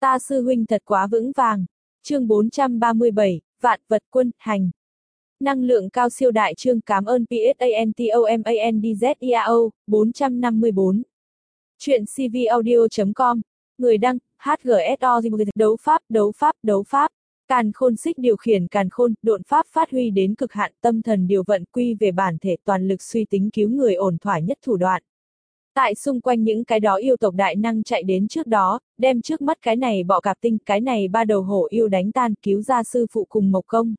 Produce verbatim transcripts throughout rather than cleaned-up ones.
Ta sư huynh thật quá vững vàng. Chương bốn trăm ba mươi bảy, Vạn vật quân hành. Năng lượng cao siêu đại chương cảm ơn PSANTOMANDZIAO, bốn trăm năm mươi bốn. Chuyện cvaudio chấm com. Người đăng, hát giê ét o đấu pháp, đấu pháp, đấu pháp. Càn khôn xích điều khiển càn khôn, độn pháp phát huy đến cực hạn, tâm thần điều vận quy về bản thể, toàn lực suy tính cứu người ổn thỏa nhất thủ đoạn. Tại xung quanh những cái đó yêu tộc đại năng chạy đến trước đó, đem trước mắt cái này bọ cạp tinh, cái này ba đầu hổ yêu đánh tan, cứu ra sư phụ cùng Mộc Công.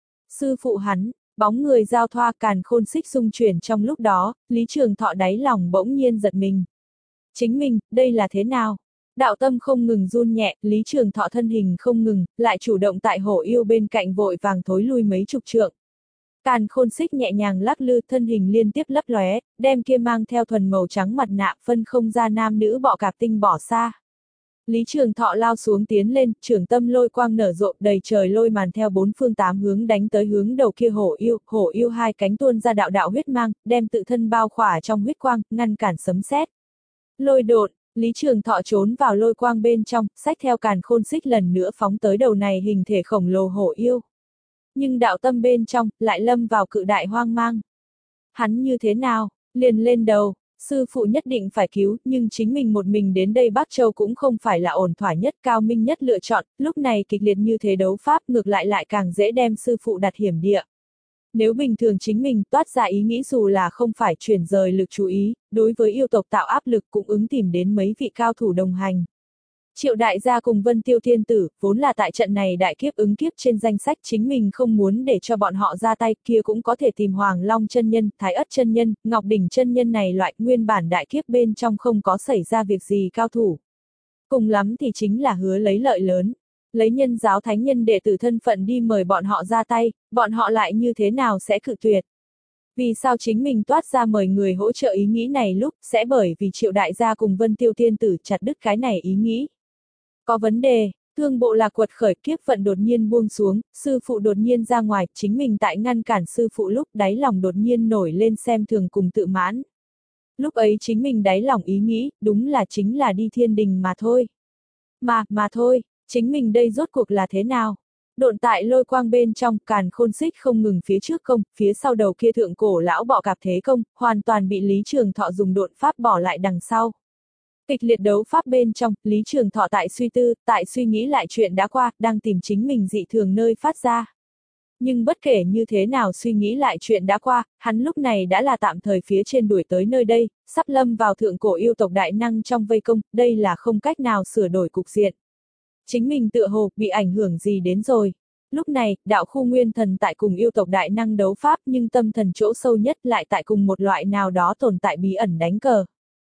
Sư phụ hắn, bóng người giao thoa, càn khôn xích xung chuyển trong lúc đó, Lý Trường Thọ đáy lòng bỗng nhiên giật mình. Chính mình, đây là thế nào? Đạo tâm không ngừng run nhẹ, Lý Trường Thọ thân hình không ngừng, lại chủ động tại hổ yêu bên cạnh vội vàng thối lui mấy chục trượng. Càn khôn xích nhẹ nhàng lắc lư, thân hình liên tiếp lấp lóe, đem kia mang theo thuần màu trắng mặt nạ phân không ra nam nữ bọ cạp tinh bỏ xa. Lý Trường Thọ lao xuống tiến lên, trưởng tâm lôi quang nở rộ, đầy trời lôi màn theo bốn phương tám hướng đánh tới hướng đầu kia hổ yêu, hổ yêu hai cánh tuôn ra đạo đạo huyết mang, đem tự thân bao khỏa trong huyết quang, ngăn cản sấm sét. Lôi độn, Lý Trường Thọ trốn vào lôi quang bên trong, xách theo càn khôn xích lần nữa phóng tới đầu này hình thể khổng lồ hổ yêu. Nhưng đạo tâm bên trong, lại lâm vào cự đại hoang mang. Hắn như thế nào, liền lên đầu, sư phụ nhất định phải cứu, nhưng chính mình một mình đến đây Bắc Châu cũng không phải là ổn thỏa nhất, cao minh nhất lựa chọn, lúc này kịch liệt như thế đấu pháp ngược lại lại càng dễ đem sư phụ đặt hiểm địa. Nếu bình thường chính mình toát ra ý nghĩ dù là không phải chuyển rời lực chú ý, đối với yêu tộc tạo áp lực cũng ứng tìm đến mấy vị cao thủ đồng hành. Triệu đại gia cùng Vân Tiêu Thiên Tử, vốn là tại trận này đại kiếp ứng kiếp trên danh sách, chính mình không muốn để cho bọn họ ra tay, kia cũng có thể tìm Hoàng Long chân nhân, Thái Ất chân nhân, Ngọc Đỉnh chân nhân này loại nguyên bản đại kiếp bên trong không có xảy ra việc gì cao thủ. Cùng lắm thì chính là hứa lấy lợi lớn, lấy nhân giáo thánh nhân đệ tử thân phận đi mời bọn họ ra tay, bọn họ lại như thế nào sẽ cự tuyệt. Vì sao chính mình toát ra mời người hỗ trợ ý nghĩ này lúc, sẽ bởi vì Triệu đại gia cùng Vân Tiêu Thiên Tử chặt đứt cái này ý nghĩ. Có vấn đề, thương bộ lạc quật khởi, kiếp vận đột nhiên buông xuống, sư phụ đột nhiên ra ngoài, chính mình tại ngăn cản sư phụ lúc đáy lòng đột nhiên nổi lên xem thường cùng tự mãn. Lúc ấy chính mình đáy lòng ý nghĩ, đúng là chính là đi thiên đình mà thôi. Mà, mà thôi, chính mình đây rốt cuộc là thế nào? Độn tại lôi quang bên trong, càn khôn xích không ngừng phía trước công, phía sau đầu kia thượng cổ lão bọ cạp thế công, hoàn toàn bị Lý Trường Thọ dùng độn pháp bỏ lại đằng sau. Kịch liệt đấu pháp bên trong, Lý Trường Thọ tại suy tư, tại suy nghĩ lại chuyện đã qua, đang tìm chính mình dị thường nơi phát ra. Nhưng bất kể như thế nào suy nghĩ lại chuyện đã qua, hắn lúc này đã là tạm thời phía trên đuổi tới nơi đây, sắp lâm vào thượng cổ yêu tộc đại năng trong vây công, đây là không cách nào sửa đổi cục diện. Chính mình tựa hồ, bị ảnh hưởng gì đến rồi. Lúc này, đạo khu nguyên thần tại cùng yêu tộc đại năng đấu pháp nhưng tâm thần chỗ sâu nhất lại tại cùng một loại nào đó tồn tại bí ẩn đánh cờ.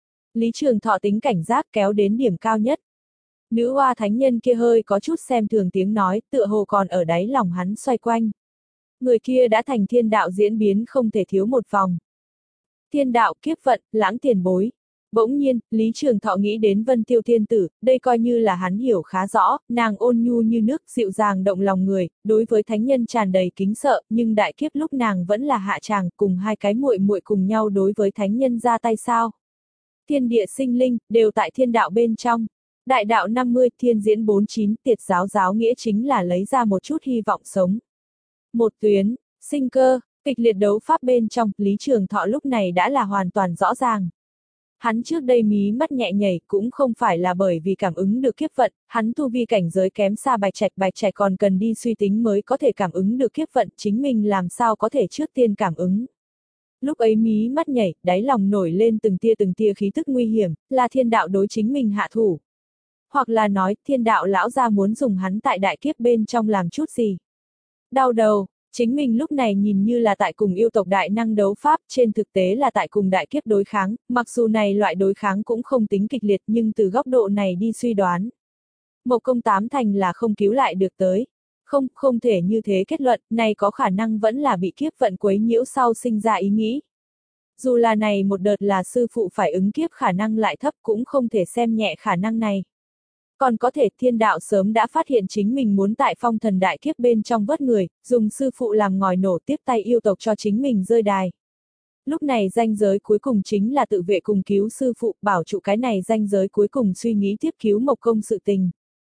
Lý Trường Thọ tính cảnh giác kéo đến điểm cao nhất. Nữ oa thánh nhân kia hơi có chút xem thường tiếng nói, tựa hồ còn ở đáy lòng hắn xoay quanh. Người kia đã thành thiên đạo diễn biến không thể thiếu một vòng. Thiên đạo, kiếp vận, lãng tiền bối. Bỗng nhiên, Lý Trường Thọ nghĩ đến Vân Tiêu Thiên Tử, đây coi như là hắn hiểu khá rõ, nàng ôn nhu như nước, dịu dàng động lòng người, đối với thánh nhân tràn đầy kính sợ, nhưng đại kiếp lúc nàng vẫn là hạ tràng, cùng hai cái muội muội cùng nhau đối với thánh nhân ra tay sao. Thiên địa sinh linh, đều tại thiên đạo bên trong. Đại đạo năm mươi, thiên diễn bốn mươi chín, tiệt giáo giáo nghĩa chính là lấy ra một chút hy vọng sống. Một tuyến, sinh cơ, kịch liệt đấu pháp bên trong, Lý Trường Thọ lúc này đã là hoàn toàn rõ ràng. Hắn trước đây mí mắt nhẹ nhảy cũng không phải là bởi vì cảm ứng được kiếp vận, hắn tu vi cảnh giới kém xa Bạch Trạch, Bạch Trạch còn cần đi suy tính mới có thể cảm ứng được kiếp vận, chính mình làm sao có thể trước tiên cảm ứng. Lúc ấy mí mắt nhảy, đáy lòng nổi lên từng tia từng tia khí tức nguy hiểm, là thiên đạo đối chính mình hạ thủ. Hoặc là nói, thiên đạo lão gia muốn dùng hắn tại đại kiếp bên trong làm chút gì. Đau đầu, chính mình lúc này nhìn như là tại cùng yêu tộc đại năng đấu pháp, trên thực tế là tại cùng đại kiếp đối kháng, mặc dù này loại đối kháng cũng không tính kịch liệt nhưng từ góc độ này đi suy đoán. Mộc Công tám thành là không cứu lại được tới. Không, không thể như thế kết luận, này có khả năng vẫn là bị kiếp vận quấy nhiễu sau sinh ra ý nghĩ. Dù là này một đợt là sư phụ phải ứng kiếp khả năng lại thấp cũng không thể xem nhẹ khả năng này. Còn có thể thiên đạo sớm đã phát hiện chính mình muốn tại phong thần đại kiếp bên trong vớt người, dùng sư phụ làm ngòi nổ tiếp tay yêu tộc cho chính mình rơi đài. Lúc này ranh giới cuối cùng chính là tự vệ cùng cứu sư phụ, bảo trụ cái này ranh giới cuối cùng suy nghĩ tiếp cứu Mộc Công sự tình.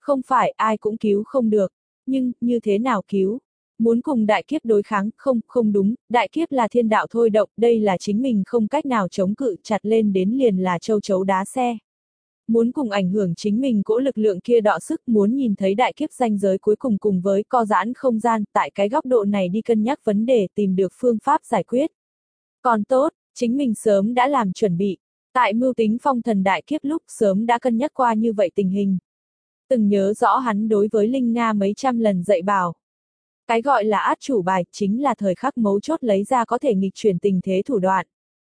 Không phải ai cũng cứu không được. Nhưng, như thế nào cứu? Muốn cùng đại kiếp đối kháng, không, không đúng, đại kiếp là thiên đạo thôi động, đây là chính mình không cách nào chống cự, chặt lên đến liền là châu chấu đá xe. Muốn cùng ảnh hưởng chính mình cỗ lực lượng kia đọ sức, muốn nhìn thấy đại kiếp ranh giới cuối cùng cùng với co giãn không gian, tại cái góc độ này đi cân nhắc vấn đề, tìm được phương pháp giải quyết. Còn tốt, chính mình sớm đã làm chuẩn bị, tại mưu tính phong thần đại kiếp lúc sớm đã cân nhắc qua như vậy tình hình. Từng nhớ rõ hắn đối với Linh Nga mấy trăm lần dạy bảo. Cái gọi là át chủ bài, chính là thời khắc mấu chốt lấy ra có thể nghịch chuyển tình thế thủ đoạn.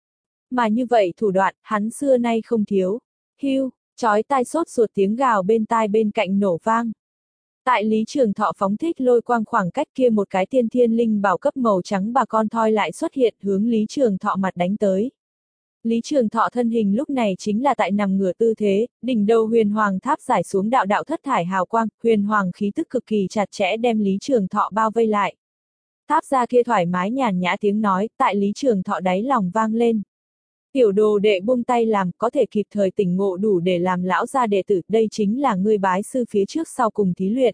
Mà như vậy thủ đoạn, hắn xưa nay không thiếu. Hưu, chói tai sốt ruột tiếng gào bên tai bên cạnh nổ vang. Tại Lý Trường Thọ phóng thích lôi quang khoảng cách kia một cái tiên thiên linh bảo cấp màu trắng bà con thoi lại xuất hiện hướng Lý Trường Thọ mặt đánh tới. Lý Trường Thọ thân hình lúc này chính là tại nằm ngửa tư thế, đỉnh đầu huyền hoàng tháp giải xuống đạo đạo thất thải hào quang, huyền hoàng khí tức cực kỳ chặt chẽ đem Lý Trường Thọ bao vây lại. Tháp ra kia thoải mái nhàn nhã tiếng nói, tại Lý Trường Thọ đáy lòng vang lên. Tiểu đồ đệ buông tay làm, có thể kịp thời tỉnh ngộ đủ để làm lão gia đệ tử, đây chính là ngươi bái sư phía trước sau cùng thí luyện.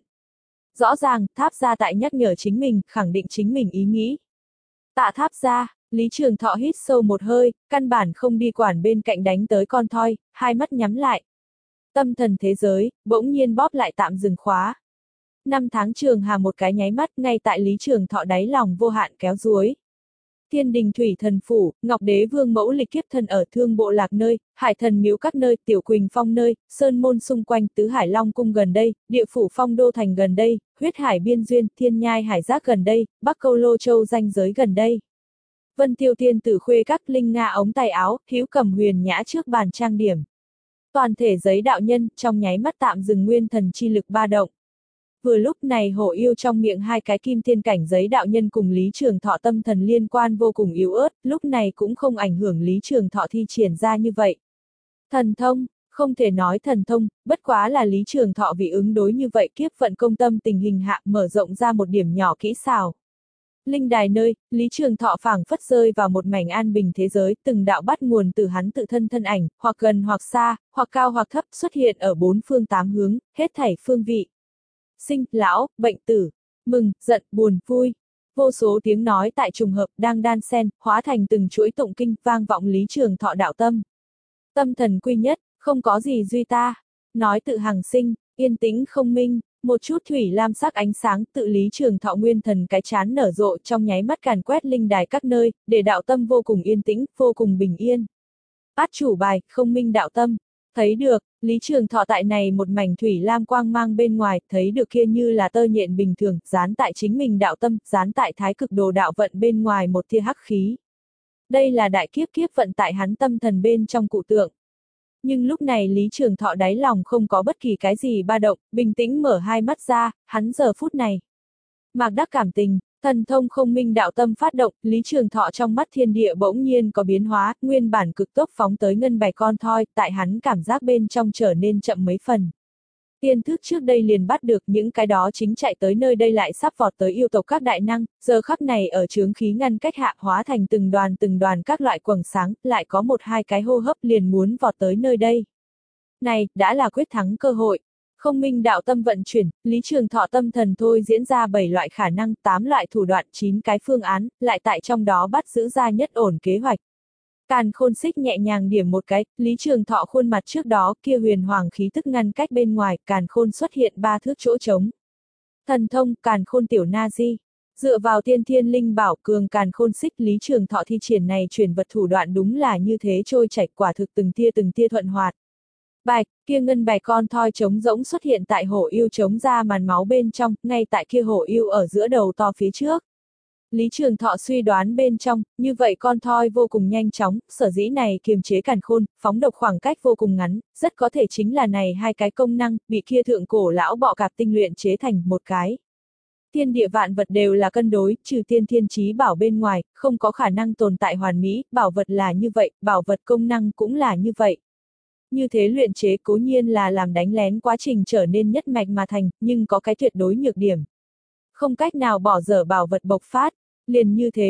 Rõ ràng, tháp ra tại nhắc nhở chính mình, khẳng định chính mình ý nghĩ. Tạ tháp ra, Lý Trường Thọ hít sâu một hơi, căn bản không đi quản bên cạnh đánh tới con thoi, hai mắt nhắm lại. Tâm thần thế giới, bỗng nhiên bóp lại tạm dừng khóa. Năm tháng trường hà một cái nháy mắt ngay tại Lý Trường Thọ đáy lòng vô hạn kéo duối. Thiên đình thủy thần phủ, Ngọc Đế Vương mẫu lịch kiếp thần ở Thương Bộ Lạc nơi, Hải Thần miếu các nơi, Tiểu Quỳnh Phong nơi, Sơn Môn xung quanh, Tứ Hải Long cung gần đây, Địa phủ Phong Đô thành gần đây, Huyết Hải biên duyên, Thiên Nhai Hải Giác gần đây, Bắc Câu Lô Châu ranh giới gần đây. Vân Tiêu Tiên tử khuê các Linh Nga ống tay áo, Hữu Cầm huyền nhã trước bàn trang điểm. Toàn thể giấy đạo nhân trong nháy mắt tạm dừng nguyên thần chi lực ba động. Vừa lúc này hổ yêu trong miệng hai cái kim thiên cảnh giấy đạo nhân cùng Lý Trường Thọ tâm thần liên quan vô cùng yếu ớt, lúc này cũng không ảnh hưởng Lý Trường Thọ thi triển ra như vậy. Thần thông, không thể nói thần thông, bất quá là Lý Trường Thọ vì ứng đối như vậy kiếp vận công tâm tình hình hạ mở rộng ra một điểm nhỏ kỹ xảo. Linh đài nơi, Lý Trường Thọ phảng phất rơi vào một mảnh an bình thế giới, từng đạo bắt nguồn từ hắn tự thân thân ảnh, hoặc gần hoặc xa, hoặc cao hoặc thấp xuất hiện ở bốn phương tám hướng, hết thảy phương vị. Sinh, lão, bệnh tử, mừng, giận, buồn, vui. Vô số tiếng nói tại trùng hợp đang đan xen, hóa thành từng chuỗi tụng kinh vang vọng Lý Trường Thọ đạo tâm. Tâm thần quy nhất, không có gì duy ta. Nói tự hằng sinh, yên tĩnh không minh, một chút thủy lam sắc ánh sáng tự Lý Trường Thọ nguyên thần cái chán nở rộ trong nháy mắt càn quét linh đài các nơi, để đạo tâm vô cùng yên tĩnh, vô cùng bình yên. Át chủ bài, không minh đạo tâm. Thấy được, Lý Trường Thọ tại này một mảnh thủy lam quang mang bên ngoài, thấy được kia như là tơ nhện bình thường, dán tại chính mình đạo tâm, dán tại thái cực đồ đạo vận bên ngoài một tia hắc khí. Đây là đại kiếp kiếp vận tại hắn tâm thần bên trong cụ tượng. Nhưng lúc này Lý Trường Thọ đáy lòng không có bất kỳ cái gì ba động, bình tĩnh mở hai mắt ra, hắn giờ phút này. Mạc đắc cảm tình, thần thông không minh đạo tâm phát động, Lý Trường Thọ trong mắt thiên địa bỗng nhiên có biến hóa, nguyên bản cực tốc phóng tới ngân bạch con thoi, tại hắn cảm giác bên trong trở nên chậm mấy phần. Tiên thức trước đây liền bắt được những cái đó chính chạy tới nơi đây lại sắp vọt tới yêu tộc các đại năng, giờ khắc này ở chướng khí ngăn cách hạ hóa thành từng đoàn từng đoàn các loại quầng sáng, lại có một hai cái hô hấp liền muốn vọt tới nơi đây. Này, đã là quyết thắng cơ hội. Không minh đạo tâm vận chuyển, Lý Trường Thọ tâm thần thôi diễn ra bảy loại khả năng, tám loại thủ đoạn, chín cái phương án, lại tại trong đó bắt giữ ra nhất ổn kế hoạch. Càn Khôn xích nhẹ nhàng điểm một cái, Lý Trường Thọ khuôn mặt trước đó kia huyền hoàng khí tức ngăn cách bên ngoài, Càn Khôn xuất hiện ba thước chỗ trống. Thần thông, Càn Khôn tiểu na di. Dựa vào tiên thiên linh bảo cường Càn Khôn xích Lý Trường Thọ thi triển này chuyển vật thủ đoạn đúng là như thế trôi chảy quả thực từng tia từng tia thuận hoạt. Bạch, kia ngân bạch con thoi trống rỗng xuất hiện tại hổ yêu trống ra màn máu bên trong, ngay tại kia hổ yêu ở giữa đầu to phía trước. Lý Trường Thọ suy đoán bên trong, như vậy con thoi vô cùng nhanh chóng, sở dĩ này kiềm chế càn khôn, phóng độc khoảng cách vô cùng ngắn, rất có thể chính là này hai cái công năng, bị kia thượng cổ lão bọ cạp tinh luyện chế thành một cái. Thiên địa vạn vật đều là cân đối, trừ tiên thiên chí bảo bên ngoài, không có khả năng tồn tại hoàn mỹ, bảo vật là như vậy, bảo vật công năng cũng là như vậy. Như thế luyện chế cố nhiên là làm đánh lén quá trình trở nên nhất mạch mà thành, nhưng có cái tuyệt đối nhược điểm. Không cách nào bỏ dở bảo vật bộc phát, liền như thế lúc,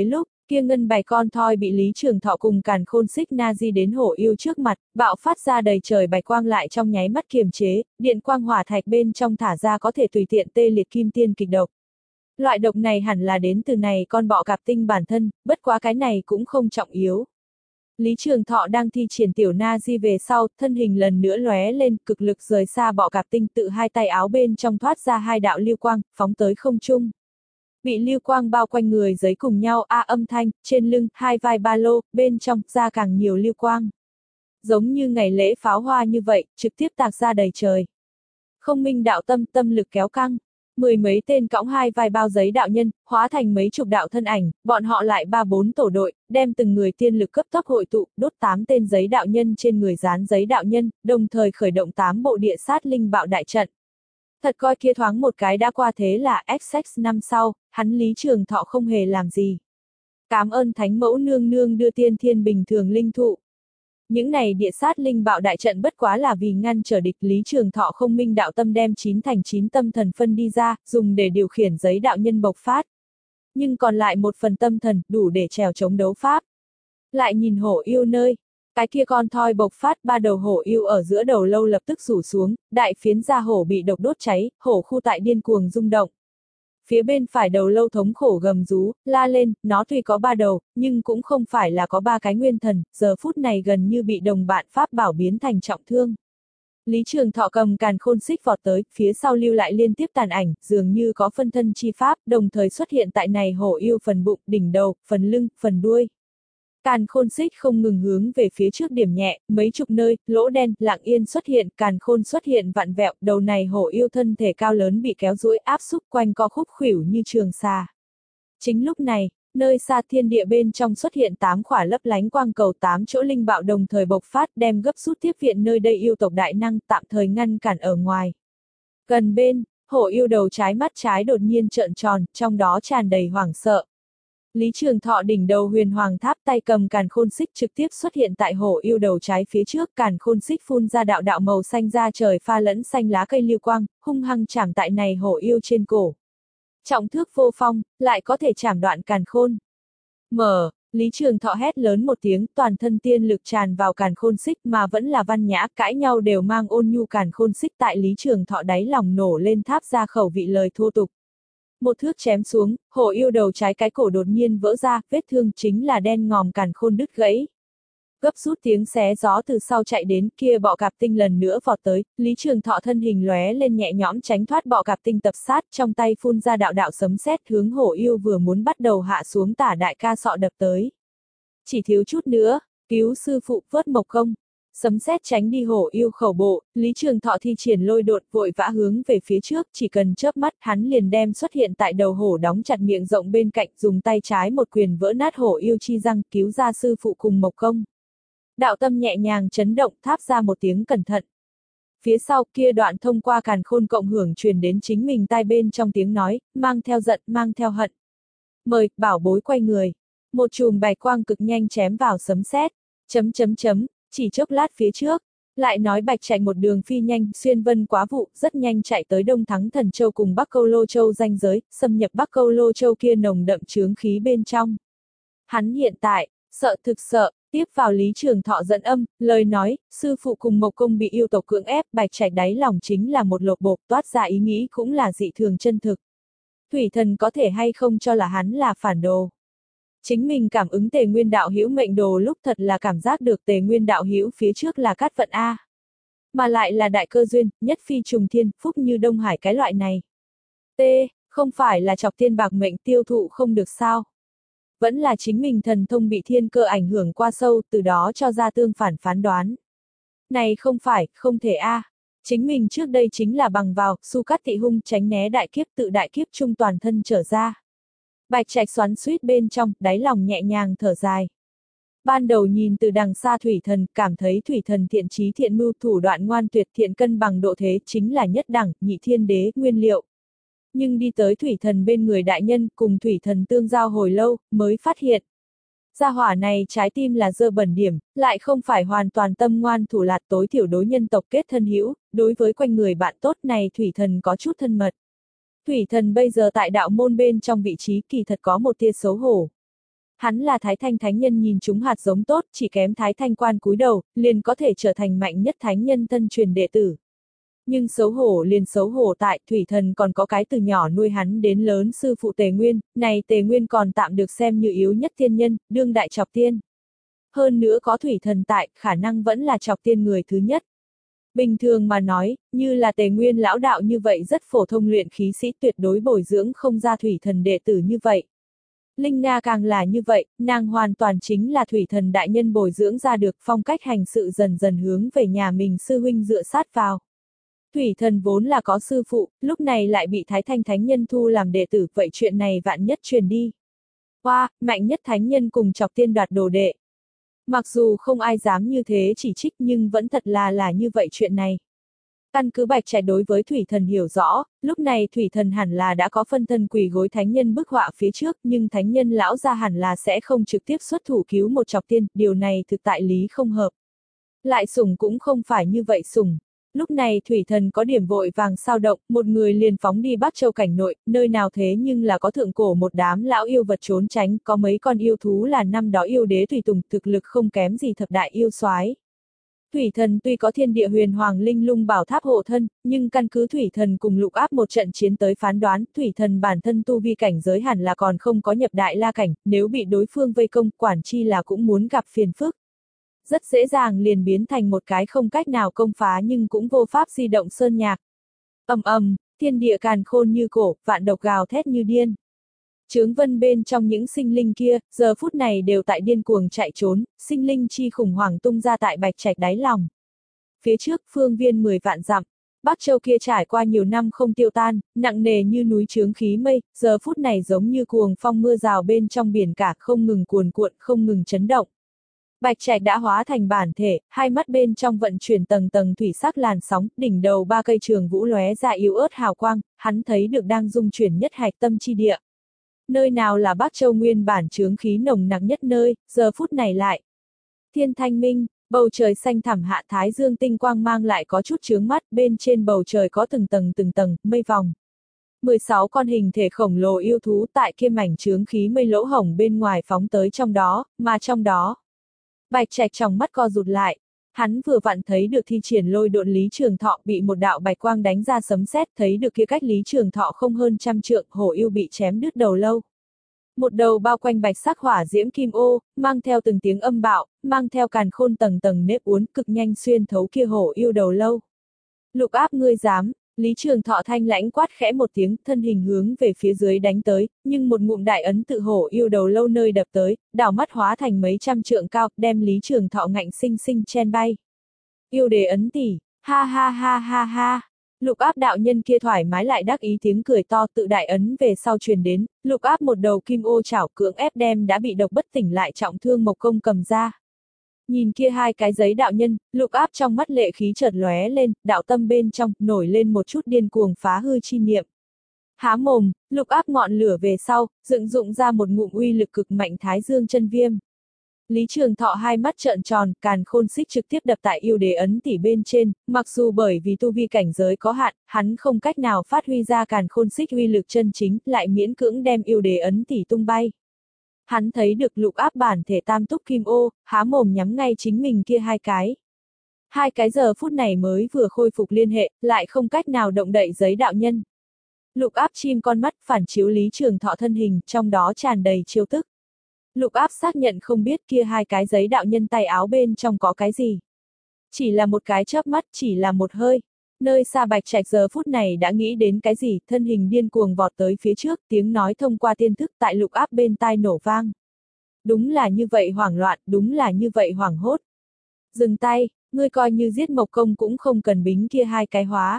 Kia ngân bài con thoi bị Lý Trường Thọ cùng Càn Khôn Xích Na Di đến hổ yêu trước mặt, bạo phát ra đầy trời bạch quang lại trong nháy mắt kiềm chế, điện quang hỏa thạch bên trong thả ra có thể tùy tiện tê liệt kim tiên kịch độc. Loại độc này hẳn là đến từ này con bọ cạp tinh bản thân, bất quá cái này cũng không trọng yếu. Lý Trường Thọ đang thi triển tiểu na di về sau, thân hình lần nữa lóe lên, cực lực rời xa bọ cạp tinh, tự hai tay áo bên trong thoát ra hai đạo lưu quang, phóng tới không trung. Bị lưu quang bao quanh người giấy cùng nhau a âm thanh, trên lưng, hai vai ba lô, bên trong, ra càng nhiều lưu quang. Giống như ngày lễ pháo hoa như vậy, trực tiếp tạc ra đầy trời. Không minh đạo tâm, tâm lực kéo căng. Mười mấy tên cõng hai vai bao giấy đạo nhân, hóa thành mấy chục đạo thân ảnh, bọn họ lại ba bốn tổ đội, đem từng người tiên lực cấp tốc hội tụ, đốt tám tên giấy đạo nhân trên người dán giấy đạo nhân, đồng thời khởi động tám bộ địa sát linh bạo đại trận. Thật coi kia thoáng một cái đã qua thế là x x năm sau, hắn Lý Trường Thọ không hề làm gì. Cảm ơn Thánh Mẫu nương nương đưa tiên thiên bình thường linh thụ. Những này địa sát linh bạo đại trận bất quá là vì ngăn trở địch. Lý Trường Thọ không minh đạo tâm đem chín thành chín tâm thần phân đi ra, dùng để điều khiển giấy đạo nhân bộc phát. Nhưng còn lại một phần tâm thần, đủ để trèo chống đấu pháp. Lại nhìn hổ yêu nơi, cái kia con thoi bộc phát, ba đầu hổ yêu ở giữa đầu lâu lập tức rủ xuống, đại phiến da hổ bị độc đốt cháy, hổ khu tại điên cuồng rung động. Phía bên phải đầu lâu thống khổ gầm rú, la lên, nó tuy có ba đầu, nhưng cũng không phải là có ba cái nguyên thần, giờ phút này gần như bị đồng bạn pháp bảo biến thành trọng thương. Lý Trường Thọ cầm Càn Khôn Xích vọt tới, phía sau lưu lại liên tiếp tàn ảnh, dường như có phân thân chi pháp, đồng thời xuất hiện tại này hổ yêu phần bụng, đỉnh đầu, phần lưng, phần đuôi. Càn Khôn Xích không ngừng hướng về phía trước điểm nhẹ, mấy chục nơi, lỗ đen, lặng yên xuất hiện, Càn Khôn xuất hiện vặn vẹo, đầu này hổ yêu thân thể cao lớn bị kéo duỗi áp xúc quanh co khúc khuỷu như trường xà. Chính lúc này, nơi xa thiên địa bên trong xuất hiện tám khỏa lấp lánh quang cầu, tám chỗ linh bạo đồng thời bộc phát, đem gấp rút tiếp viện nơi đây yêu tộc đại năng tạm thời ngăn cản ở ngoài. Gần bên, hổ yêu đầu trái mắt trái đột nhiên trợn tròn, trong đó tràn đầy hoảng sợ. Lý Trường Thọ đỉnh đầu huyền hoàng tháp, tay cầm Càn Khôn Xích trực tiếp xuất hiện tại hổ yêu đầu trái phía trước, Càn Khôn Xích phun ra đạo đạo màu xanh ra trời pha lẫn xanh lá cây lưu quang, hung hăng chạm tại này hổ yêu trên cổ. Trọng thước vô phong, lại có thể chạm đoạn càn khôn. Mở, Lý Trường Thọ hét lớn một tiếng, toàn thân tiên lực tràn vào Càn Khôn Xích mà vẫn là văn nhã, cãi nhau đều mang ôn nhu Càn Khôn Xích tại Lý Trường Thọ đáy lòng nổ lên tháp ra khẩu vị lời thô tục. Một thước chém xuống, hổ yêu đầu trái cái cổ đột nhiên vỡ ra, vết thương chính là đen ngòm Càn Khôn đứt gãy. Gấp rút tiếng xé gió từ sau chạy đến, kia bọ cạp tinh lần nữa vọt tới, Lý Trường Thọ thân hình lóe lên nhẹ nhõm tránh thoát bọ cạp tinh tập sát, trong tay phun ra đạo đạo sấm sét hướng hổ yêu vừa muốn bắt đầu hạ xuống tả đại ca sọ đập tới. Chỉ thiếu chút nữa, cứu sư phụ vớt mộc công. Sấm sét tránh đi hổ yêu khẩu bộ, Lý Trường Thọ thi triển lôi đột vội vã hướng về phía trước, chỉ cần chớp mắt hắn liền đem xuất hiện tại đầu hổ đóng chặt miệng rộng bên cạnh, dùng tay trái một quyền vỡ nát hổ yêu chi răng, cứu ra sư phụ cùng mộc công. Đạo tâm nhẹ nhàng chấn động, tháp ra một tiếng cẩn thận. Phía sau kia đoạn thông qua Càn Khôn cộng hưởng truyền đến chính mình tai bên trong tiếng nói, mang theo giận, mang theo hận. Mời, bảo bối quay người. Một chùm bạch quang cực nhanh chém vào sấm sét. Chấm chấm chấm, chỉ chốc lát phía trước. Lại nói Bạch Trạch một đường phi nhanh, xuyên vân quá vụ, rất nhanh chạy tới Đông Thắng Thần Châu cùng Bắc Câu Lô Châu ranh giới, xâm nhập Bắc Câu Lô Châu kia nồng đậm chướng khí bên trong. Hắn hiện tại, sợ thực sợ. Tiếp vào Lý Trường Thọ dẫn âm, lời nói, sư phụ cùng Mộc Công bị yêu tộc cưỡng ép, Bạch Trạch đáy lòng chính là một lột bột, toát ra ý nghĩ cũng là dị thường chân thực. Thủy thần có thể hay không cho là hắn là phản đồ. Chính mình cảm ứng Tề Nguyên đạo hữu mệnh đồ lúc thật là cảm giác được Tề Nguyên đạo hữu phía trước là cát vận A. Mà lại là đại cơ duyên, nhất phi trùng thiên, phúc như Đông Hải cái loại này. T, không phải là chọc thiên bạc mệnh tiêu thụ không được sao. Vẫn là chính mình thần thông bị thiên cơ ảnh hưởng qua sâu, từ đó cho ra tương phản phán đoán. Này không phải, không thể a. À. Chính mình trước đây chính là bằng vào, Su Cát Thị hung tránh né đại kiếp tự đại kiếp trung toàn thân trở ra. Bạch Trạch xoắn xuýt bên trong, đáy lòng nhẹ nhàng thở dài. Ban đầu nhìn từ đằng xa thủy thần, cảm thấy thủy thần thiện chí thiện mưu thủ đoạn ngoan tuyệt thiện cân bằng độ thế chính là nhất đẳng, nhị thiên đế, nguyên liệu. Nhưng đi tới thủy thần bên người đại nhân cùng thủy thần tương giao hồi lâu, mới phát hiện. Gia hỏa này trái tim là dơ bẩn điểm, lại không phải hoàn toàn tâm ngoan thủ lạt tối thiểu đối nhân tộc kết thân hữu, đối với quanh người bạn tốt này thủy thần có chút thân mật. Thủy thần bây giờ tại đạo môn bên trong vị trí kỳ thật có một tia xấu hổ. Hắn là Thái Thanh Thánh Nhân nhìn chúng hạt giống tốt, chỉ kém Thái Thanh Quan cúi đầu, liền có thể trở thành mạnh nhất Thánh Nhân thân truyền đệ tử. Nhưng xấu hổ liền xấu hổ tại, Thủy Thần còn có cái từ nhỏ nuôi hắn đến lớn sư phụ Tề Nguyên, này Tề Nguyên còn tạm được xem như yếu nhất tiên nhân, đương đại Chọc Tiên. Hơn nữa có Thủy Thần tại, khả năng vẫn là Chọc Tiên người thứ nhất. Bình thường mà nói, như là Tề Nguyên lão đạo như vậy rất phổ thông luyện khí sĩ tuyệt đối bồi dưỡng không ra Thủy Thần đệ tử như vậy. Linh Na càng là như vậy, nàng hoàn toàn chính là Thủy Thần đại nhân bồi dưỡng ra được, phong cách hành sự dần dần hướng về nhà mình sư huynh dựa sát vào. Thủy Thần vốn là có sư phụ, lúc này lại bị Thái Thanh Thánh Nhân thu làm đệ tử, vậy chuyện này vạn nhất truyền đi. Hoa, wow, mạnh nhất Thánh Nhân cùng Chọc Tiên đoạt đồ đệ. Mặc dù không ai dám như thế chỉ trích nhưng vẫn thật là là như vậy chuyện này. Căn cứ Bạch Trạch đối với Thủy Thần hiểu rõ, lúc này Thủy Thần hẳn là đã có phân thân quỳ gối Thánh Nhân bức họa phía trước, nhưng Thánh Nhân lão gia hẳn là sẽ không trực tiếp xuất thủ cứu một Chọc Tiên, điều này thực tại lý không hợp. Lại sủng cũng không phải như vậy sủng. Lúc này Thủy Thần có điểm vội vàng sao động, một người liền phóng đi Bắc Châu cảnh nội, nơi nào thế nhưng là có thượng cổ một đám lão yêu vật trốn tránh, có mấy con yêu thú là năm đó yêu đế tùy tùng, thực lực không kém gì thập đại yêu soái. Thủy Thần tuy có thiên địa huyền hoàng linh lung bảo tháp hộ thân, nhưng căn cứ Thủy Thần cùng Lục Áp một trận chiến tới phán đoán, Thủy Thần bản thân tu vi cảnh giới hẳn là còn không có nhập đại la cảnh, nếu bị đối phương vây công, quản chi là cũng muốn gặp phiền phức. Rất dễ dàng liền biến thành một cái không cách nào công phá nhưng cũng vô pháp di động sơn nhạc. Ầm ầm, thiên địa càn khôn như cổ, vạn độc gào thét như điên. Chướng vân bên trong những sinh linh kia, giờ phút này đều tại điên cuồng chạy trốn, sinh linh chi khủng hoảng tung ra tại Bạch Trạch đáy lòng. Phía trước, phương viên mười vạn dặm, Bắc Châu kia trải qua nhiều năm không tiêu tan, nặng nề như núi chướng khí mây, giờ phút này giống như cuồng phong mưa rào bên trong biển cả, không ngừng cuồn cuộn, không ngừng chấn động. Bạch Trạch đã hóa thành bản thể, hai mắt bên trong vận chuyển tầng tầng thủy sắc làn sóng, đỉnh đầu ba cây trường vũ lóe ra yếu ớt hào quang, hắn thấy được đang dung chuyển nhất hạch tâm chi địa. Nơi nào là Bắc Châu nguyên bản chướng khí nồng nặc nhất nơi, giờ phút này lại. Thiên thanh minh, bầu trời xanh thẳm hạ thái dương tinh quang mang lại có chút chướng mắt, bên trên bầu trời có từng tầng từng tầng, mây vòng. mười sáu con hình thể khổng lồ yêu thú tại kia mảnh chướng khí mây lỗ hổng bên ngoài phóng tới trong đó, mà trong đó. Bạch Trạch trong mắt co rụt lại, hắn vừa vặn thấy được thi triển lôi độn Lý Trường Thọ bị một đạo bạch quang đánh ra sấm sét, thấy được kia cách Lý Trường Thọ không hơn trăm trượng, hổ yêu bị chém đứt đầu lâu. Một đầu bao quanh bạch sắc hỏa diễm kim ô, mang theo từng tiếng âm bạo, mang theo càn khôn tầng tầng nếp uốn, cực nhanh xuyên thấu kia hổ yêu đầu lâu. Lục Áp ngươi dám, Lý Trường Thọ thanh lãnh quát khẽ một tiếng, thân hình hướng về phía dưới đánh tới, nhưng một ngụm đại ấn tự hổ yêu đầu lâu nơi đập tới, đảo mắt hóa thành mấy trăm trượng cao, đem Lý Trường Thọ ngạnh sinh sinh chen bay. Yêu đế ấn tỷ, ha ha ha ha ha. Lục Áp đạo nhân kia thoải mái lại đắc ý tiếng cười to, tự đại ấn về sau truyền đến, Lục Áp một đầu kim ô chảo cưỡng ép đem đã bị độc bất tỉnh lại trọng thương Mộc Công cầm ra. Nhìn kia hai cái giấy đạo nhân, Lục Áp trong mắt lệ khí chợt lóe lên, đạo tâm bên trong nổi lên một chút điên cuồng phá hư chi niệm. Há mồm, Lục Áp ngọn lửa về sau, dựng dụng ra một ngụm uy lực cực mạnh Thái Dương chân viêm. Lý Trường Thọ hai mắt trợn tròn, càn khôn xích trực tiếp đập tại yêu đế ấn tỷ bên trên, mặc dù bởi vì tu vi cảnh giới có hạn, hắn không cách nào phát huy ra càn khôn xích uy lực chân chính, lại miễn cưỡng đem yêu đế ấn tỷ tung bay. Hắn thấy được Lục Áp bản thể tam túc kim ô, há mồm nhắm ngay chính mình kia hai cái. Hai cái giờ phút này mới vừa khôi phục liên hệ, lại không cách nào động đậy giấy đạo nhân. Lục Áp chim con mắt phản chiếu Lý Trường Thọ thân hình, trong đó tràn đầy chiêu tức. Lục Áp xác nhận không biết kia hai cái giấy đạo nhân tay áo bên trong có cái gì. Chỉ là một cái chớp mắt, chỉ là một hơi. Nơi xa Bạch Trạch giờ phút này đã nghĩ đến cái gì, thân hình điên cuồng vọt tới phía trước, tiếng nói thông qua tiên thức tại Lục Áp bên tai nổ vang. Đúng là như vậy hoảng loạn, đúng là như vậy hoảng hốt. Dừng tay, ngươi coi như giết Mộc Công cũng không cần bính kia hai cái hóa.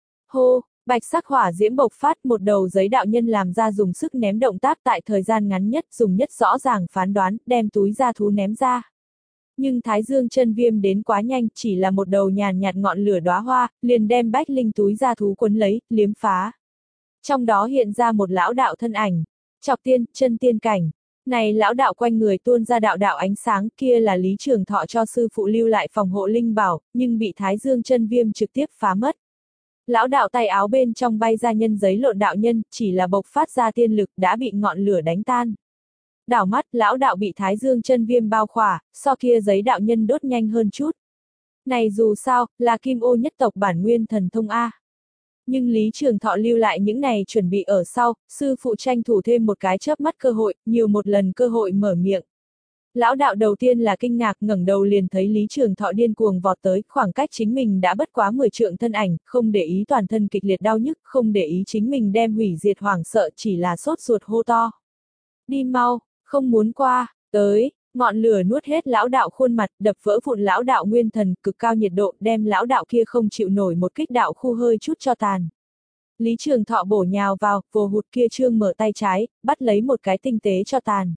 Hô, bạch sắc hỏa diễm bộc phát, một đầu giấy đạo nhân làm ra dùng sức ném động tác tại thời gian ngắn nhất, dùng nhất rõ ràng phán đoán, đem túi gia thú ném ra. Nhưng Thái Dương chân viêm đến quá nhanh, chỉ là một đầu nhàn nhạt ngọn lửa đóa hoa, liền đem bách linh túi gia thú quấn lấy, liếm phá. Trong đó hiện ra một lão đạo thân ảnh, Chọc Tiên, chân tiên cảnh. Này lão đạo quanh người tuôn ra đạo đạo ánh sáng, kia là Lý Trường Thọ cho sư phụ lưu lại phòng hộ linh bảo, nhưng bị Thái Dương chân viêm trực tiếp phá mất. Lão đạo tay áo bên trong bay ra nhân giấy lộn đạo nhân, chỉ là bộc phát ra tiên lực đã bị ngọn lửa đánh tan. đảo mắt, lão đạo bị thái dương chân viêm bao khỏa, so kia giấy đạo nhân đốt nhanh hơn chút. Này dù sao, là kim ô nhất tộc bản nguyên thần thông A. Nhưng Lý Trường Thọ lưu lại những này chuẩn bị ở sau, sư phụ tranh thủ thêm một cái chớp mắt cơ hội, nhiều một lần cơ hội mở miệng. Lão đạo đầu tiên là kinh ngạc, ngẩng đầu liền thấy Lý Trường Thọ điên cuồng vọt tới, khoảng cách chính mình đã bất quá mười trượng thân ảnh, không để ý toàn thân kịch liệt đau nhức, không để ý chính mình đem hủy diệt hoảng sợ, chỉ là sốt ruột hô to. Đi mau, không muốn qua, tới, ngọn lửa nuốt hết lão đạo khuôn mặt, đập vỡ vụn lão đạo nguyên thần, cực cao nhiệt độ, đem lão đạo kia không chịu nổi một kích đạo khu hơi chút cho tàn. Lý Trường Thọ bổ nhào vào, vồ hụt kia trương mở tay trái, bắt lấy một cái tinh tế cho tàn.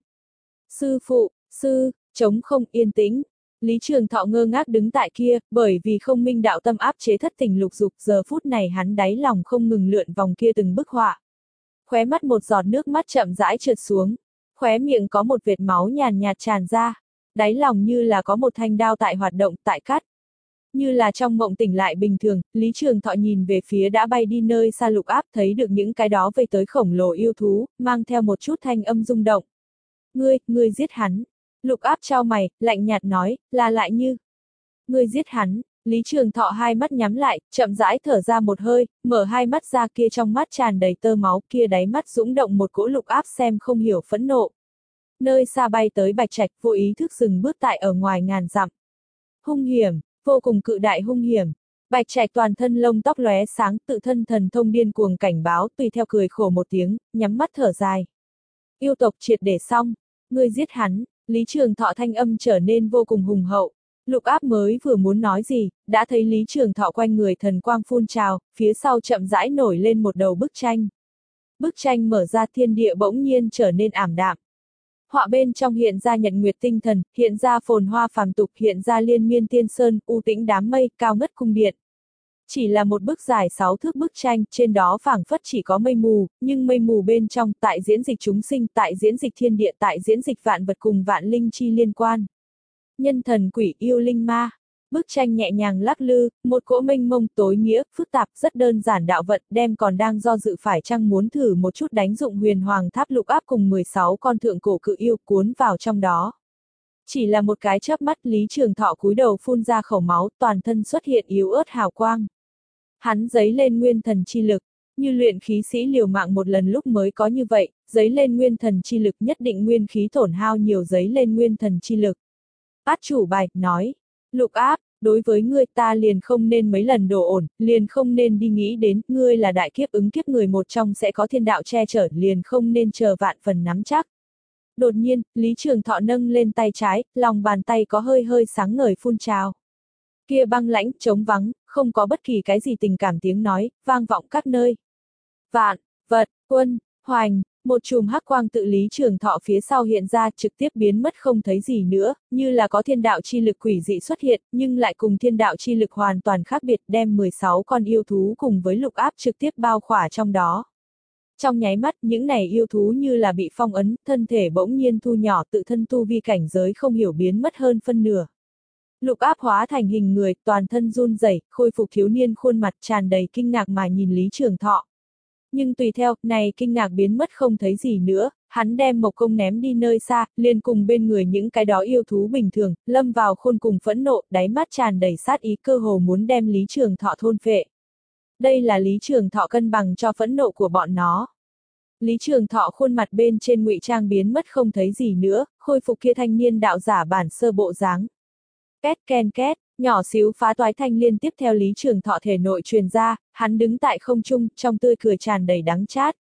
Sư phụ, sư, trống không yên tĩnh. Lý Trường Thọ ngơ ngác đứng tại kia, bởi vì không minh đạo tâm áp chế thất tình lục dục, giờ phút này hắn đáy lòng không ngừng lượn vòng kia từng bức họa. Khóe mắt một giọt nước mắt chậm rãi trượt xuống, khóe miệng có một vệt máu nhàn nhạt tràn ra, đáy lòng như là có một thanh đao tại hoạt động, tại cắt. Như là trong mộng tỉnh lại bình thường, Lý Trường Thọ nhìn về phía đã bay đi nơi xa Lục Áp, thấy được những cái đó vây tới khổng lồ yêu thú, mang theo một chút thanh âm rung động. Ngươi, ngươi giết hắn. Lục Áp chau mày, lạnh nhạt nói, là lại như. Ngươi giết hắn. Lý Trường Thọ hai mắt nhắm lại, chậm rãi thở ra một hơi, mở hai mắt ra, kia trong mắt tràn đầy tơ máu, kia đáy mắt dũng động một cỗ Lục Áp xem không hiểu phẫn nộ. Nơi xa bay tới Bạch Trạch, vô ý thức dừng bước tại ở ngoài ngàn dặm. Hung hiểm, vô cùng cự đại hung hiểm. Bạch Trạch toàn thân lông tóc lóe sáng, tự thân thần thông điên cuồng cảnh báo, tùy theo cười khổ một tiếng, nhắm mắt thở dài. Yêu tộc triệt để xong, ngươi giết hắn. Lý Trường Thọ thanh âm trở nên vô cùng hùng hậu. Lục Áp mới vừa muốn nói gì, đã thấy Lý Trường Thọ quanh người thần quang phun trào, phía sau chậm rãi nổi lên một đầu bức tranh. Bức tranh mở ra, thiên địa bỗng nhiên trở nên ảm đạm. Họa bên trong hiện ra nhật nguyệt tinh thần, hiện ra phồn hoa phàm tục, hiện ra liên miên tiên sơn, u tĩnh đám mây, cao ngất cung điện. Chỉ là một bức dài sáu thước bức tranh, trên đó phảng phất chỉ có mây mù, nhưng mây mù bên trong, tại diễn dịch chúng sinh, tại diễn dịch thiên địa, tại diễn dịch vạn vật cùng vạn linh chi liên quan. Nhân thần quỷ yêu linh ma. Bức tranh nhẹ nhàng lắc lư, một cỗ mênh mông tối nghĩa, phức tạp, rất đơn giản đạo vận, đem còn đang do dự phải chăng muốn thử một chút đánh dụng huyền hoàng tháp Lục Áp cùng mười sáu con thượng cổ cự yêu cuốn vào trong đó. Chỉ là một cái chớp mắt, Lý Trường Thọ cúi đầu phun ra khẩu máu, toàn thân xuất hiện yếu ớt hào quang. Hắn giấy lên nguyên thần chi lực, như luyện khí sĩ liều mạng một lần lúc mới có như vậy, giấy lên nguyên thần chi lực nhất định nguyên khí tổn hao nhiều giấy lên nguyên thần chi lực. Át chủ bài, nói, Lục Áp, đối với ngươi ta liền không nên mấy lần đổ ổn, liền không nên đi nghĩ đến, ngươi là đại kiếp ứng kiếp người một trong sẽ có thiên đạo che chở, liền không nên chờ vạn phần nắm chắc. Đột nhiên, Lý Trường Thọ nâng lên tay trái, lòng bàn tay có hơi hơi sáng ngời phun trào. Kia băng lãnh, trống vắng, không có bất kỳ cái gì tình cảm tiếng nói, vang vọng các nơi. Vạn, vật, quân, hoành, một chùm hắc quang tự Lý Trường Thọ phía sau hiện ra, trực tiếp biến mất không thấy gì nữa, như là có thiên đạo chi lực quỷ dị xuất hiện, nhưng lại cùng thiên đạo chi lực hoàn toàn khác biệt, đem mười sáu con yêu thú cùng với Lục Áp trực tiếp bao khỏa trong đó. Trong nháy mắt, những này yêu thú như là bị phong ấn, thân thể bỗng nhiên thu nhỏ, tự thân tu vi cảnh giới không hiểu biến mất hơn phân nửa. Lục Áp hóa thành hình người, toàn thân run rẩy, khôi phục thiếu niên khuôn mặt tràn đầy kinh ngạc mà nhìn Lý Trường Thọ. Nhưng tùy theo, này kinh ngạc biến mất không thấy gì nữa, hắn đem Mộc Công ném đi nơi xa, liền cùng bên người những cái đó yêu thú bình thường, lâm vào khôn cùng phẫn nộ, đáy mắt tràn đầy sát ý, cơ hồ muốn đem Lý Trường Thọ thôn phệ. Đây là Lý Trường Thọ cân bằng cho phẫn nộ của bọn nó. Lý Trường Thọ khuôn mặt bên trên ngụy trang biến mất không thấy gì nữa, khôi phục kia thanh niên đạo giả bản sơ bộ dáng. Két ken két, nhỏ xíu phá toái thanh liên tiếp theo Lý Trường Thọ thể nội truyền ra, hắn đứng tại không trung, trong tươi cười tràn đầy đắng chát.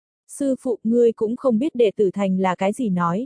Sư phụ, ngươi cũng không biết đệ tử thành là cái gì nói.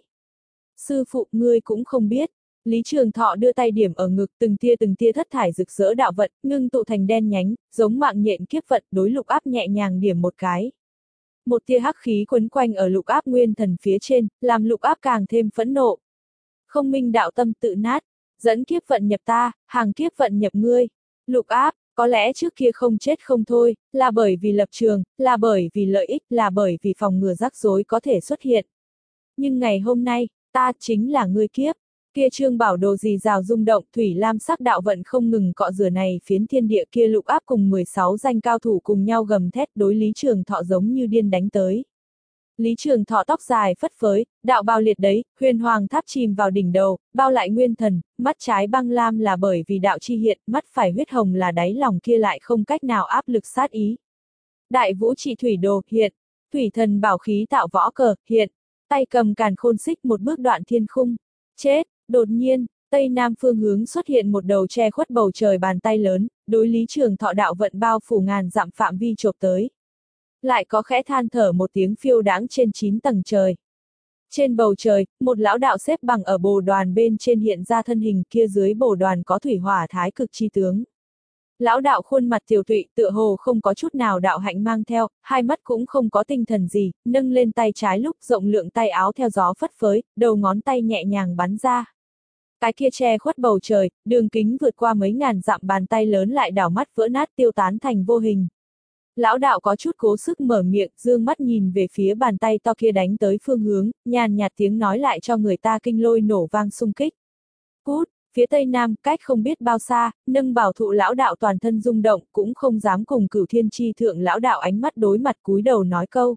Sư phụ, ngươi cũng không biết. Lý Trường Thọ đưa tay điểm ở ngực, từng tia từng tia thất thải rực rỡ đạo vận, ngưng tụ thành đen nhánh, giống mạng nhện kiếp vận, đối Lục Áp nhẹ nhàng điểm một cái. Một tia hắc khí quấn quanh ở Lục Áp nguyên thần phía trên, làm Lục Áp càng thêm phẫn nộ. Không minh đạo tâm tự nát. Dẫn kiếp vận nhập ta, hàng kiếp vận nhập ngươi. Lục Áp, có lẽ trước kia không chết không thôi, là bởi vì lập trường, là bởi vì lợi ích, là bởi vì phòng ngừa rắc rối có thể xuất hiện. Nhưng ngày hôm nay, ta chính là ngươi kiếp. Kia trương bảo đồ gì rào rung động, thủy lam sắc đạo vận không ngừng cọ rửa này phiến thiên địa, kia Lục Áp cùng mười sáu danh cao thủ cùng nhau gầm thét đối Lý Trường Thọ giống như điên đánh tới. Lý Trường Thọ tóc dài phất phới, đạo bào liệt đấy, huyền hoàng tháp chìm vào đỉnh đầu, bao lại nguyên thần, mắt trái băng lam là bởi vì đạo chi hiện, mắt phải huyết hồng là đáy lòng kia lại không cách nào áp lực sát ý. Đại vũ trị thủy đồ, hiện. Thủy thần bảo khí tạo võ cờ, hiện. Tay cầm càn khôn xích một bước đoạn thiên khung. Chết, đột nhiên, tây nam phương hướng xuất hiện một đầu che khuất bầu trời bàn tay lớn, đối Lý Trường Thọ đạo vận bao phủ ngàn dặm phạm vi chộp tới. Lại có khẽ than thở một tiếng phiêu đãng trên chín tầng trời. Trên bầu trời, một lão đạo xếp bằng ở bồ đoàn bên trên hiện ra thân hình, kia dưới bồ đoàn có thủy hỏa thái cực chi tướng. Lão đạo khuôn mặt tiều tụy, tựa hồ không có chút nào đạo hạnh mang theo, hai mắt cũng không có tinh thần gì, nâng lên tay trái lúc rộng lượng tay áo theo gió phất phới, đầu ngón tay nhẹ nhàng bắn ra. Cái kia che khuất bầu trời, đường kính vượt qua mấy ngàn dặm bàn tay lớn lại đảo mắt vỡ nát tiêu tán thành vô hình. Lão đạo có chút cố sức mở miệng, dương mắt nhìn về phía bàn tay to kia đánh tới phương hướng, nhàn nhạt tiếng nói lại cho người ta kinh lôi nổ vang xung kích. Cút, phía tây nam, cách không biết bao xa, nâng bảo thụ lão đạo toàn thân rung động, cũng không dám cùng Cửu Thiên Chi Thượng lão đạo ánh mắt đối mặt cúi đầu nói câu.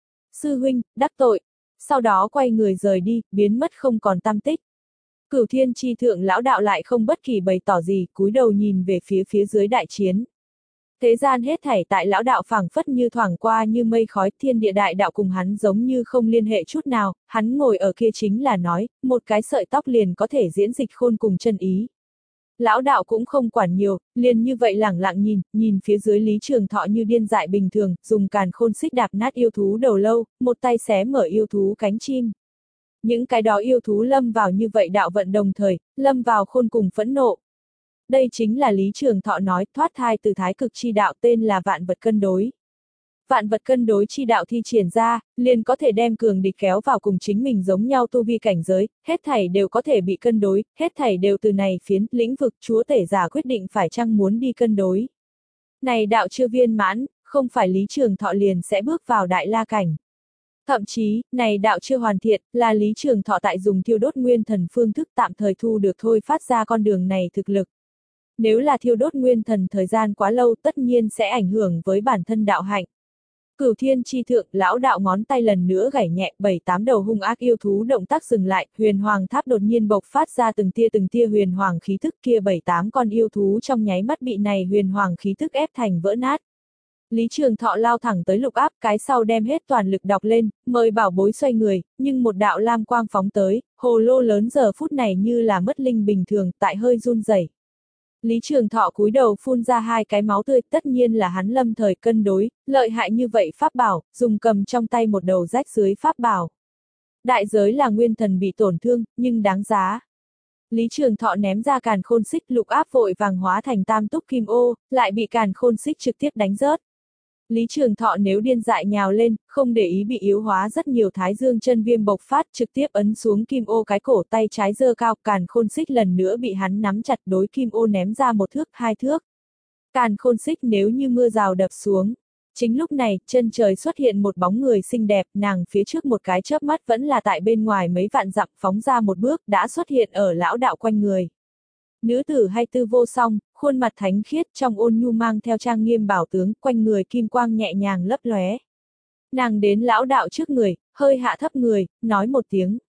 Sư huynh, đắc tội. Sau đó quay người rời đi, biến mất không còn tăm tích. Cửu Thiên Chi Thượng lão đạo lại không bất kỳ bày tỏ gì, cúi đầu nhìn về phía phía dưới đại chiến. Thế gian hết thảy tại lão đạo phảng phất như thoảng qua như mây khói, thiên địa đại đạo cùng hắn giống như không liên hệ chút nào, hắn ngồi ở kia chính là nói, một cái sợi tóc liền có thể diễn dịch khôn cùng chân ý. Lão đạo cũng không quản nhiều, liền như vậy lẳng lặng nhìn, nhìn phía dưới Lý Trường Thọ như điên dại bình thường, dùng càn khôn xích đạp nát yêu thú đầu lâu, một tay xé mở yêu thú cánh chim. Những cái đó yêu thú lâm vào như vậy đạo vận đồng thời, lâm vào khôn cùng phẫn nộ. Đây chính là Lý Trường Thọ nói, thoát thai từ thái cực chi đạo, tên là vạn vật cân đối. Vạn vật cân đối chi đạo thi triển ra, liền có thể đem cường địch kéo vào cùng chính mình giống nhau tu vi cảnh giới, hết thảy đều có thể bị cân đối, hết thảy đều từ này phiến, lĩnh vực chúa tể giả quyết định phải chăng muốn đi cân đối. Này đạo chưa viên mãn, không phải Lý Trường Thọ liền sẽ bước vào đại la cảnh. Thậm chí, này đạo chưa hoàn thiện, là Lý Trường Thọ tại dùng thiêu đốt nguyên thần phương thức tạm thời thu được thôi phát ra con đường này thực lực. Nếu là thiêu đốt nguyên thần thời gian quá lâu tất nhiên sẽ ảnh hưởng với bản thân đạo hạnh. Cửu Thiên Chi Thượng, lão đạo ngón tay lần nữa gảy nhẹ, bảy tám đầu hung ác yêu thú động tác dừng lại, huyền hoàng tháp đột nhiên bộc phát ra từng tia từng tia huyền hoàng khí thức, kia bảy tám con yêu thú trong nháy mắt bị này huyền hoàng khí thức ép thành vỡ nát. Lý Trường Thọ lao thẳng tới lục áp, cái sau đem hết toàn lực đọc lên, mời bảo bối xoay người, nhưng một đạo lam quang phóng tới, hồ lô lớn giờ phút này như là mất linh bình thường, tại hơi run rẩy. Lý Trường Thọ cúi đầu phun ra hai cái máu tươi, tất nhiên là hắn lâm thời cân đối, lợi hại như vậy pháp bảo, dùng cầm trong tay một đầu rách dưới pháp bảo. Đại giới là nguyên thần bị tổn thương, nhưng đáng giá. Lý Trường Thọ ném ra càn khôn xích, lục áp vội vàng hóa thành tam túc kim ô, lại bị càn khôn xích trực tiếp đánh rớt. Lý Trường Thọ nếu điên dại nhào lên, không để ý bị yếu hóa rất nhiều thái dương chân viêm bộc phát, trực tiếp ấn xuống kim ô cái cổ, tay trái giơ cao, càn khôn xích lần nữa bị hắn nắm chặt, đối kim ô ném ra một thước, hai thước. Càn khôn xích nếu như mưa rào đập xuống. Chính lúc này, chân trời xuất hiện một bóng người xinh đẹp, nàng phía trước một cái chớp mắt vẫn là tại bên ngoài mấy vạn dặm, phóng ra một bước, đã xuất hiện ở lão đạo quanh người. Nữ tử hay tư vô song, khuôn mặt thánh khiết trong ôn nhu mang theo trang nghiêm bảo tướng, quanh người kim quang nhẹ nhàng lấp lóe. Nàng đến lão đạo trước người, hơi hạ thấp người, nói một tiếng.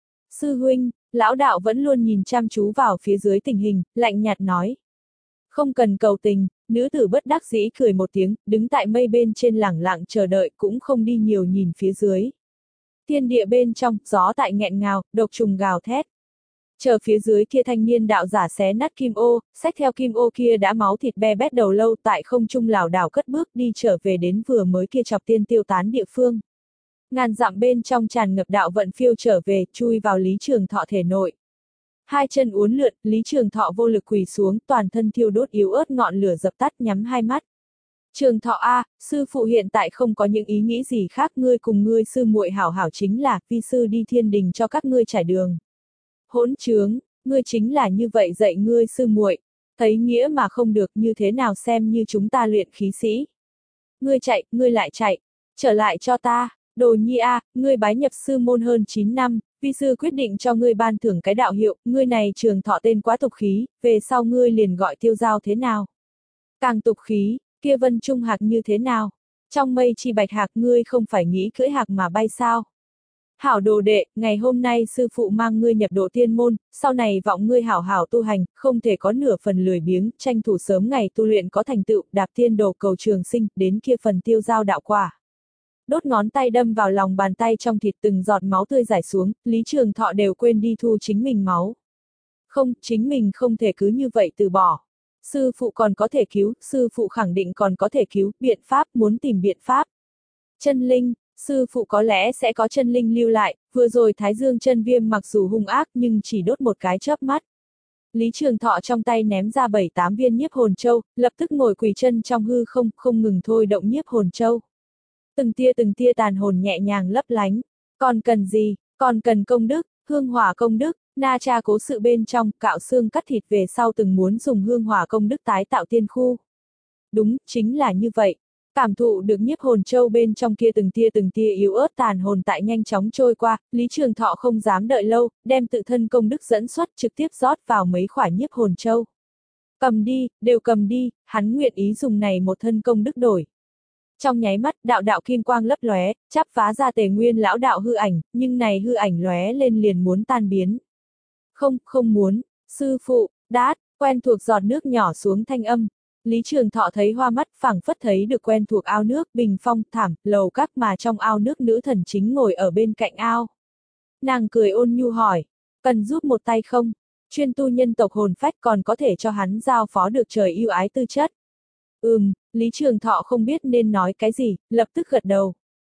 Sư huynh, lão đạo vẫn luôn nhìn chăm chú vào phía dưới tình hình, lạnh nhạt nói. Không cần cầu tình, nữ tử bất đắc dĩ cười một tiếng, đứng tại mây bên trên lẳng lặng chờ đợi cũng không đi nhiều nhìn phía dưới. Thiên địa bên trong, gió tại nghẹn ngào, độc trùng gào thét. Chờ phía dưới kia thanh niên đạo giả xé nát kim ô, xách theo kim ô kia đã máu thịt be bét đầu lâu tại không trung lảo đảo cất bước đi trở về đến vừa mới kia chọc tiên tiêu tán địa phương. Ngàn dặm bên trong tràn ngập đạo vận phiêu trở về, chui vào Lý Trường Thọ thể nội. Hai chân uốn lượn, Lý Trường Thọ vô lực quỳ xuống, toàn thân thiêu đốt yếu ớt ngọn lửa dập tắt, nhắm hai mắt. Trường Thọ a, sư phụ hiện tại không có những ý nghĩ gì khác, ngươi cùng ngươi sư muội hảo hảo chính là, vi sư đi thiên đình cho các ngươi trải đường. Hỗn trướng, ngươi chính là như vậy dạy ngươi sư muội, thấy nghĩa mà không được, như thế nào xem như chúng ta luyện khí sĩ. Ngươi chạy, ngươi lại chạy, trở lại cho ta, đồ nhi a, ngươi bái nhập sư môn hơn chín năm, vi sư quyết định cho ngươi ban thưởng cái đạo hiệu, ngươi này Trường Thọ tên quá tục khí, về sau ngươi liền gọi tiêu giao thế nào. Càng tục khí, kia Vân Trung Hạc như thế nào. Trong mây chi bạch hạc, ngươi không phải nghĩ cưỡi hạc mà bay sao? Hảo đồ đệ, ngày hôm nay sư phụ mang ngươi nhập độ tiên môn, sau này vọng ngươi hảo hảo tu hành, không thể có nửa phần lười biếng, tranh thủ sớm ngày tu luyện có thành tựu, đạp tiên đồ cầu trường sinh, đến kia phần tiêu giao đạo quả. Đốt ngón tay đâm vào lòng bàn tay trong thịt, từng giọt máu tươi rải xuống, Lý Trường Thọ đều quên đi thu chính mình máu. Không, chính mình không thể cứ như vậy từ bỏ. Sư phụ còn có thể cứu, sư phụ khẳng định còn có thể cứu, biện pháp, muốn tìm biện pháp. Chân linh, sư phụ có lẽ sẽ có chân linh lưu lại, vừa rồi Thái Dương chân viêm mặc dù hung ác nhưng chỉ đốt một cái chớp mắt. Lý Trường Thọ trong tay ném ra bảy tám viên nhiếp hồn châu, lập tức ngồi quỳ chân trong hư không, không ngừng thôi động nhiếp hồn châu. Từng tia từng tia tàn hồn nhẹ nhàng lấp lánh. Còn cần gì? Còn cần công đức, hương hỏa công đức, na cha cố sự bên trong, cạo xương cắt thịt về sau từng muốn dùng hương hỏa công đức tái tạo tiên khu. Đúng, chính là như vậy. Cảm thụ được nhiếp hồn châu bên trong kia từng tia từng tia yếu ớt tàn hồn tại nhanh chóng trôi qua, Lý Trường Thọ không dám đợi lâu, đem tự thân công đức dẫn xuất trực tiếp rót vào mấy khỏa nhiếp hồn châu. Cầm đi, đều cầm đi, hắn nguyện ý dùng này một thân công đức đổi. Trong nháy mắt, đạo đạo kim quang lấp lóe, chắp phá ra Tề Nguyên lão đạo hư ảnh, nhưng này hư ảnh lóe lên liền muốn tan biến. Không, không muốn, sư phụ, đát, quen thuộc giọt nước nhỏ xuống thanh âm. Lý Trường Thọ thấy hoa mắt, phảng phất thấy được quen thuộc ao nước, bình phong, thảm, lầu các mà trong ao nước nữ thần chính ngồi ở bên cạnh ao. Nàng cười ôn nhu hỏi, cần giúp một tay không? Chuyên tu nhân tộc hồn phách còn có thể cho hắn giao phó được trời yêu ái tư chất. Ừm, Lý Trường Thọ không biết nên nói cái gì, lập tức gật đầu.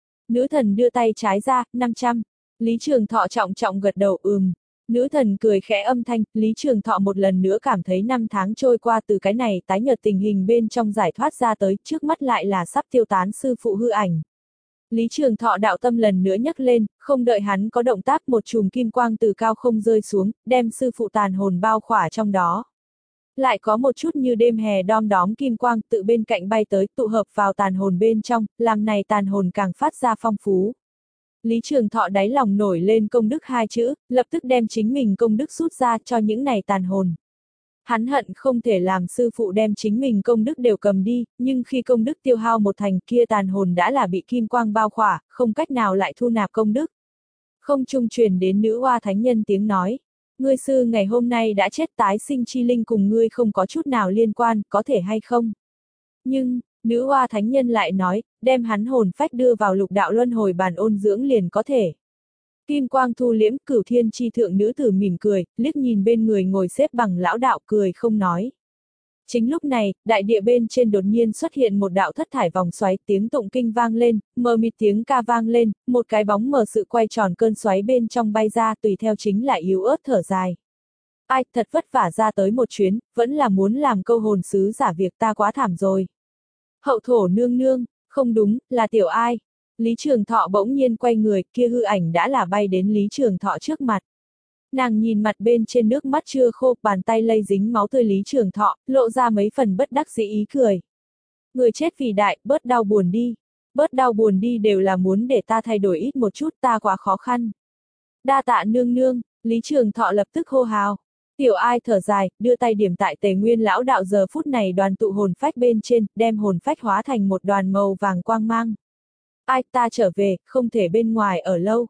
Nữ thần đưa tay trái ra, năm trăm. Lý Trường Thọ trọng trọng gật đầu ừm. Nữ thần cười khẽ âm thanh, Lý Trường Thọ một lần nữa cảm thấy năm tháng trôi qua từ cái này tái nhợt tình hình bên trong giải thoát ra tới, trước mắt lại là sắp tiêu tán sư phụ hư ảnh. Lý Trường Thọ đạo tâm lần nữa nhấc lên, không đợi hắn có động tác, một chùm kim quang từ cao không rơi xuống, đem sư phụ tàn hồn bao khỏa trong đó. Lại có một chút như đêm hè đom đóm kim quang tự bên cạnh bay tới, tụ hợp vào tàn hồn bên trong, làm này tàn hồn càng phát ra phong phú. Lý Trường Thọ đáy lòng nổi lên công đức hai chữ, lập tức đem chính mình công đức rút ra cho những này tàn hồn. Hắn hận không thể làm sư phụ đem chính mình công đức đều cầm đi, nhưng khi công đức tiêu hao một thành kia tàn hồn đã là bị kim quang bao khỏa, không cách nào lại thu nạp công đức. Không trung truyền đến nữ oa thánh nhân tiếng nói. Ngươi sư ngày hôm nay đã chết, tái sinh chi linh cùng ngươi không có chút nào liên quan, có thể hay không? Nhưng, nữ oa thánh nhân lại nói, đem hắn hồn phách đưa vào lục đạo luân hồi bàn ôn dưỡng liền có thể. Kim quang thu liễm, cửu thiên chi thượng nữ tử mỉm cười, liếc nhìn bên người ngồi xếp bằng lão đạo cười không nói. Chính lúc này, đại địa bên trên đột nhiên xuất hiện một đạo thất thải vòng xoáy, tiếng tụng kinh vang lên, mờ mịt tiếng ca vang lên, một cái bóng mờ sự quay tròn cơn xoáy bên trong bay ra, tùy theo chính là yếu ớt thở dài. Ai, thật vất vả ra tới một chuyến, vẫn là muốn làm câu hồn sứ giả, việc ta quá thảm rồi. Hậu thổ nương nương, không đúng, là tiểu ai. Lý Trường Thọ bỗng nhiên quay người, kia hư ảnh đã là bay đến Lý Trường Thọ trước mặt. Nàng nhìn mặt bên trên nước mắt chưa khô, bàn tay lây dính máu tươi Lý Trường Thọ, lộ ra mấy phần bất đắc dĩ ý cười. Người chết vì đại, bớt đau buồn đi. Bớt đau buồn đi đều là muốn để ta thay đổi ít một chút, ta quá khó khăn. Đa tạ nương nương, Lý Trường Thọ lập tức hô hào. Tiểu ai thở dài, đưa tay điểm tại Tề Nguyên lão đạo giờ phút này đoàn tụ hồn phách bên trên, đem hồn phách hóa thành một đoàn màu vàng quang mang. Ai, ta trở về, không thể bên ngoài ở lâu.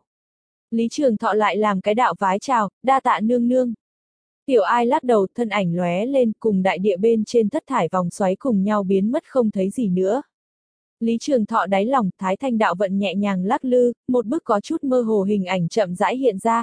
Lý Trường Thọ lại làm cái đạo vái chào, đa tạ nương nương. Tiểu ai lắc đầu, thân ảnh lóe lên, cùng đại địa bên trên thất thải vòng xoáy cùng nhau biến mất không thấy gì nữa. Lý Trường Thọ đáy lòng, thái thanh đạo vận nhẹ nhàng lắc lư, một bức có chút mơ hồ hình ảnh chậm rãi hiện ra.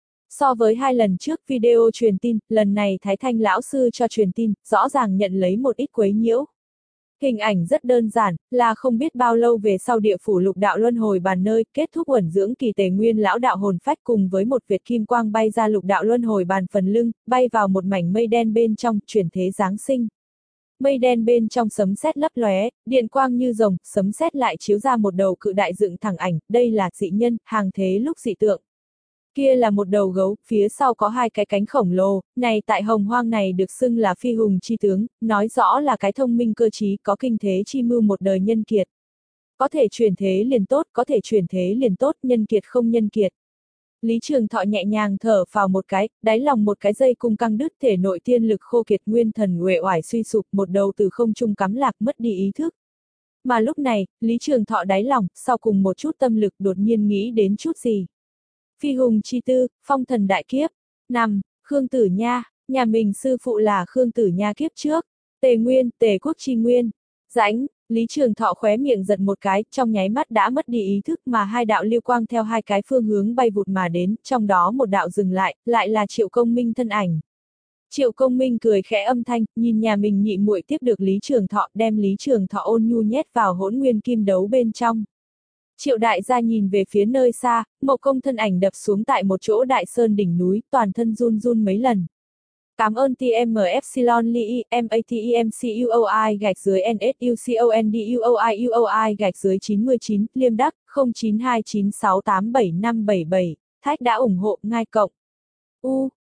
So với hai lần trước video truyền tin, lần này thái thanh lão sư cho truyền tin, rõ ràng nhận lấy một ít quấy nhiễu. Hình ảnh rất đơn giản, là không biết bao lâu về sau địa phủ lục đạo luân hồi bàn nơi kết thúc uẩn dưỡng kỳ Tề Nguyên lão đạo hồn phách cùng với một việt kim quang bay ra lục đạo luân hồi bàn phần lưng, bay vào một mảnh mây đen bên trong, chuyển thế giáng sinh. Mây đen bên trong sấm sét lấp lóe, điện quang như rồng, sấm sét lại chiếu ra một đầu cự đại dựng thẳng ảnh, đây là dị nhân, hàng thế lúc dị tượng. Kia là một đầu gấu, phía sau có hai cái cánh khổng lồ, này tại hồng hoang này được xưng là phi hùng chi tướng, nói rõ là cái thông minh cơ trí, có kinh thế chi mưu một đời nhân kiệt. Có thể chuyển thế liền tốt, có thể chuyển thế liền tốt, nhân kiệt không nhân kiệt. Lý Trường Thọ nhẹ nhàng thở vào một cái, đáy lòng một cái dây cung căng đứt, thể nội tiên lực khô kiệt, nguyên thần uể oải suy sụp, một đầu từ không trung cắm lạc mất đi ý thức. Mà lúc này, Lý Trường Thọ đáy lòng, sau cùng một chút tâm lực đột nhiên nghĩ đến chút gì. Phi hùng chi tư, phong thần đại kiếp. Năm, Khương Tử Nha, nhà mình sư phụ là Khương Tử Nha kiếp trước. Tề Nguyên, Tề Quốc Chi Nguyên. Rãnh, Lý Trường Thọ khóe miệng giật một cái, trong nháy mắt đã mất đi ý thức mà hai đạo lưu quang theo hai cái phương hướng bay vụt mà đến, trong đó một đạo dừng lại, lại là Triệu Công Minh thân ảnh. Triệu Công Minh cười khẽ âm thanh, nhìn nhà mình nhị muội tiếp được Lý Trường Thọ, đem Lý Trường Thọ ôn nhu nhét vào hỗn nguyên kim đấu bên trong. Triệu đại gia nhìn về phía nơi xa, Mộc Công thân ảnh đập xuống tại một chỗ đại sơn đỉnh núi, toàn thân run run mấy lần. Cảm ơn T M Epsilon Li M A T E M C U O I gạch dưới N S U C O N D U O I U O I gạch dưới chín mươi chín, Liêm Đắc, không chín hai chín sáu tám bảy năm bảy bảy, Thách đã ủng hộ, ngai cộng. U,